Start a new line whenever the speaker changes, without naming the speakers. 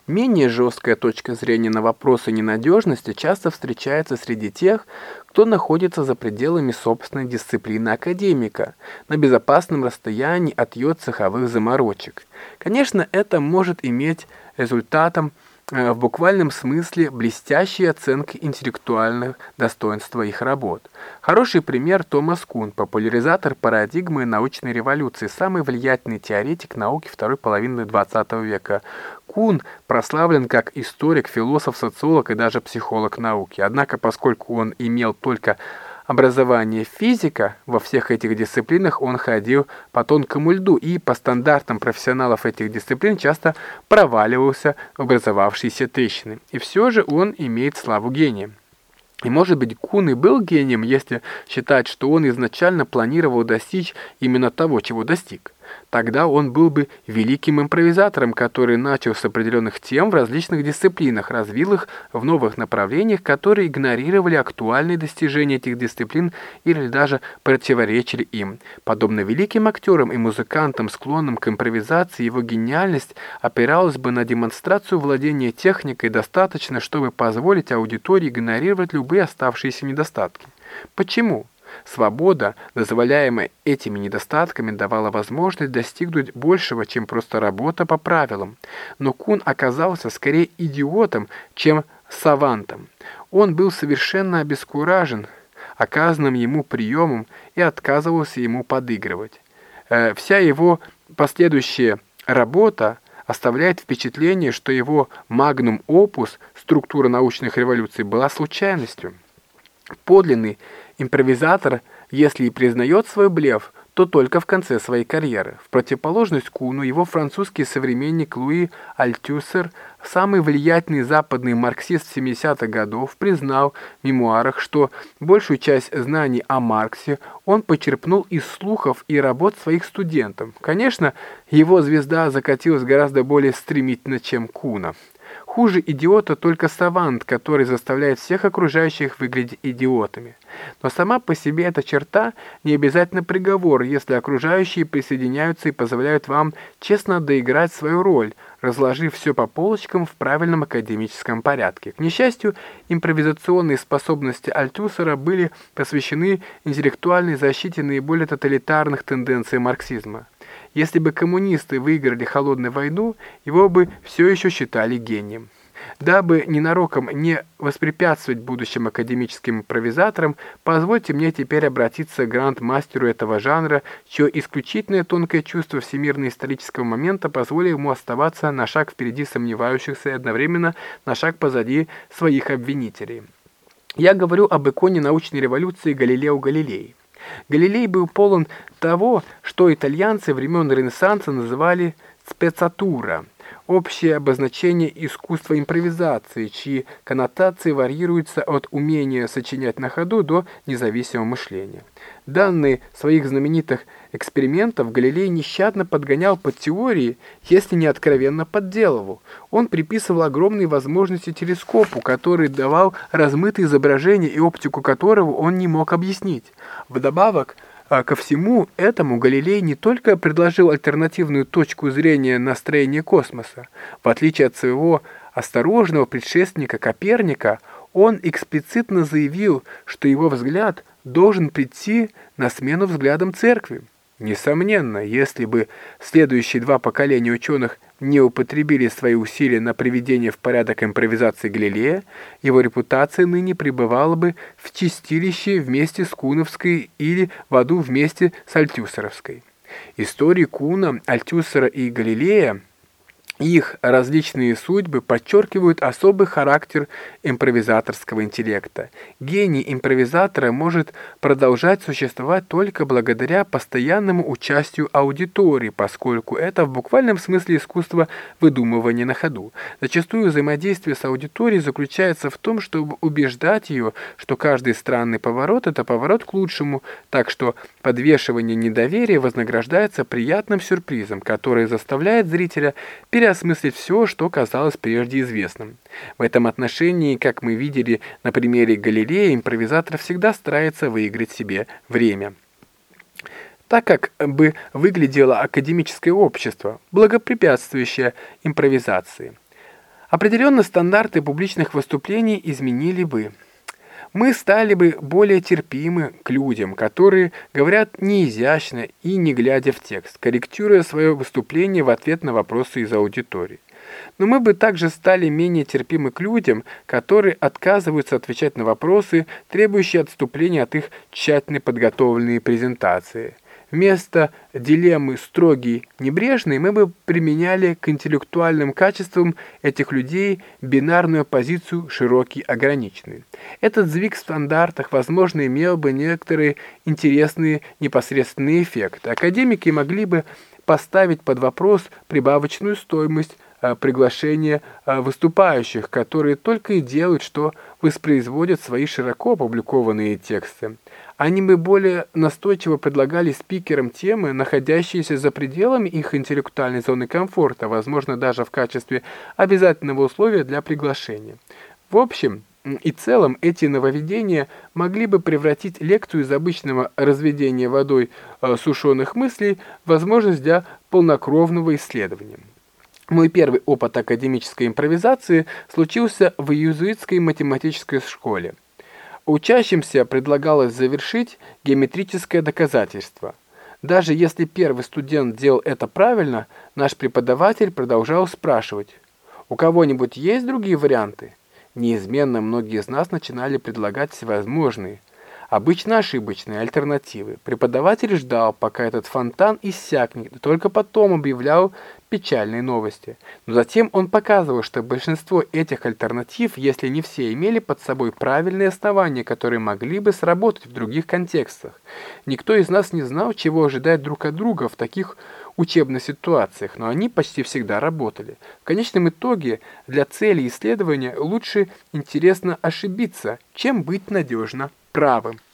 Менее жесткая точка зрения на вопросы ненадежности часто встречается среди тех, кто находится за пределами собственной дисциплины академика, на безопасном расстоянии от ее цеховых заморочек. Конечно, это может иметь результатом в буквальном смысле блестящие оценки интеллектуальных достоинства их работ. Хороший пример Томас Кун, популяризатор парадигмы научной революции, самый влиятельный теоретик науки второй половины XX века. Кун прославлен как историк, философ, социолог и даже психолог науки. Однако, поскольку он имел только образование физика, во всех этих дисциплинах он ходил по тонкому льду и по стандартам профессионалов этих дисциплин часто проваливался в образовавшиеся трещины. И все же он имеет славу гения. И может быть Кун и был гением, если считать, что он изначально планировал достичь именно того, чего достиг. Тогда он был бы великим импровизатором, который начал с определенных тем в различных дисциплинах, развил их в новых направлениях, которые игнорировали актуальные достижения этих дисциплин или даже противоречили им. Подобно великим актерам и музыкантам, склонным к импровизации, его гениальность опиралась бы на демонстрацию владения техникой достаточно, чтобы позволить аудитории игнорировать любые оставшиеся недостатки. Почему? Свобода, дозволяемая этими недостатками, давала возможность достигнуть большего, чем просто работа по правилам. Но Кун оказался скорее идиотом, чем савантом. Он был совершенно обескуражен оказанным ему приемом и отказывался ему подыгрывать. Вся его последующая работа оставляет впечатление, что его магнум опус, структура научных революций, была случайностью. Подлинный импровизатор, если и признает свой блеф, то только в конце своей карьеры. В противоположность Куну, его французский современник Луи Альтюссер, самый влиятельный западный марксист 70-х годов, признал в мемуарах, что большую часть знаний о Марксе он почерпнул из слухов и работ своих студентов. Конечно, его звезда закатилась гораздо более стремительно, чем Куна. Хуже идиота только савант, который заставляет всех окружающих выглядеть идиотами. Но сама по себе эта черта не обязательно приговор, если окружающие присоединяются и позволяют вам честно доиграть свою роль, разложив все по полочкам в правильном академическом порядке. К несчастью, импровизационные способности Альтюссера были посвящены интеллектуальной защите наиболее тоталитарных тенденций марксизма. Если бы коммунисты выиграли холодную войну, его бы все еще считали гением. Дабы ненароком не воспрепятствовать будущим академическим импровизаторам, позвольте мне теперь обратиться к гранд-мастеру этого жанра, чье исключительное тонкое чувство всемирно-исторического момента позволило ему оставаться на шаг впереди сомневающихся и одновременно на шаг позади своих обвинителей. Я говорю об иконе научной революции Галилео Галилей. Галилей был полон того, что итальянцы времен Ренессанса называли «спецатура», общее обозначение искусства импровизации, чьи коннотации варьируются от умения сочинять на ходу до независимого мышления. Данные своих знаменитых экспериментов Галилей нещадно подгонял под теории, если не откровенно подделывал. Он приписывал огромные возможности телескопу, который давал размытые изображения и оптику которого он не мог объяснить. Вдобавок ко всему этому Галилей не только предложил альтернативную точку зрения на строение космоса. В отличие от своего осторожного предшественника Коперника, он эксплицитно заявил, что его взгляд должен прийти на смену взглядам церкви. Несомненно, если бы следующие два поколения ученых не употребили свои усилия на приведение в порядок импровизации Галилея, его репутация ныне пребывала бы в чистилище вместе с Куновской или в аду вместе с Альтюссеровской. Истории Куна, Альтюссера и Галилея, их различные судьбы подчеркивают особый характер импровизаторского интеллекта. Гений импровизатора может продолжать существовать только благодаря постоянному участию аудитории, поскольку это в буквальном смысле искусство выдумывания на ходу. Зачастую взаимодействие с аудиторией заключается в том, чтобы убеждать ее, что каждый странный поворот – это поворот к лучшему, так что подвешивание недоверия вознаграждается приятным сюрпризом, который заставляет зрителя переосмыслить все, что казалось прежде известным. В этом отношении, как мы видели на примере Галилея, импровизатор всегда старается выиграть себе время. Так как бы выглядело академическое общество, благопрепятствующее импровизации. Определенно стандарты публичных выступлений изменили бы. Мы стали бы более терпимы к людям, которые говорят неизящно и не глядя в текст, корректируя свое выступление в ответ на вопросы из аудитории. Но мы бы также стали менее терпимы к людям, которые отказываются отвечать на вопросы, требующие отступления от их тщательно подготовленной презентации. Вместо дилеммы «строгий», «небрежный» мы бы применяли к интеллектуальным качествам этих людей бинарную позицию «широкий», «ограниченный». Этот сдвиг в стандартах, возможно, имел бы некоторые интересные непосредственные эффекты. Академики могли бы поставить под вопрос прибавочную стоимость приглашения выступающих, которые только и делают, что воспроизводят свои широко опубликованные тексты. Они бы более настойчиво предлагали спикерам темы, находящиеся за пределами их интеллектуальной зоны комфорта, возможно, даже в качестве обязательного условия для приглашения. В общем и целом, эти нововведения могли бы превратить лекцию из обычного разведения водой сушеных мыслей в возможность для полнокровного исследования. Мой первый опыт академической импровизации случился в иезуитской математической школе. Учащимся предлагалось завершить геометрическое доказательство. Даже если первый студент делал это правильно, наш преподаватель продолжал спрашивать: «У кого-нибудь есть другие варианты?» Неизменно многие из нас начинали предлагать всевозможные, обычно ошибочные альтернативы. Преподаватель ждал, пока этот фонтан иссякнет, и только потом объявлял печальные новости. Но затем он показывал, что большинство этих альтернатив, если не все, имели под собой правильные основания, которые могли бы сработать в других контекстах. Никто из нас не знал, чего ожидать друг от друга в таких учебных ситуациях, но они почти всегда работали. В конечном итоге, для цели исследования лучше интересно ошибиться, чем быть надежно правым.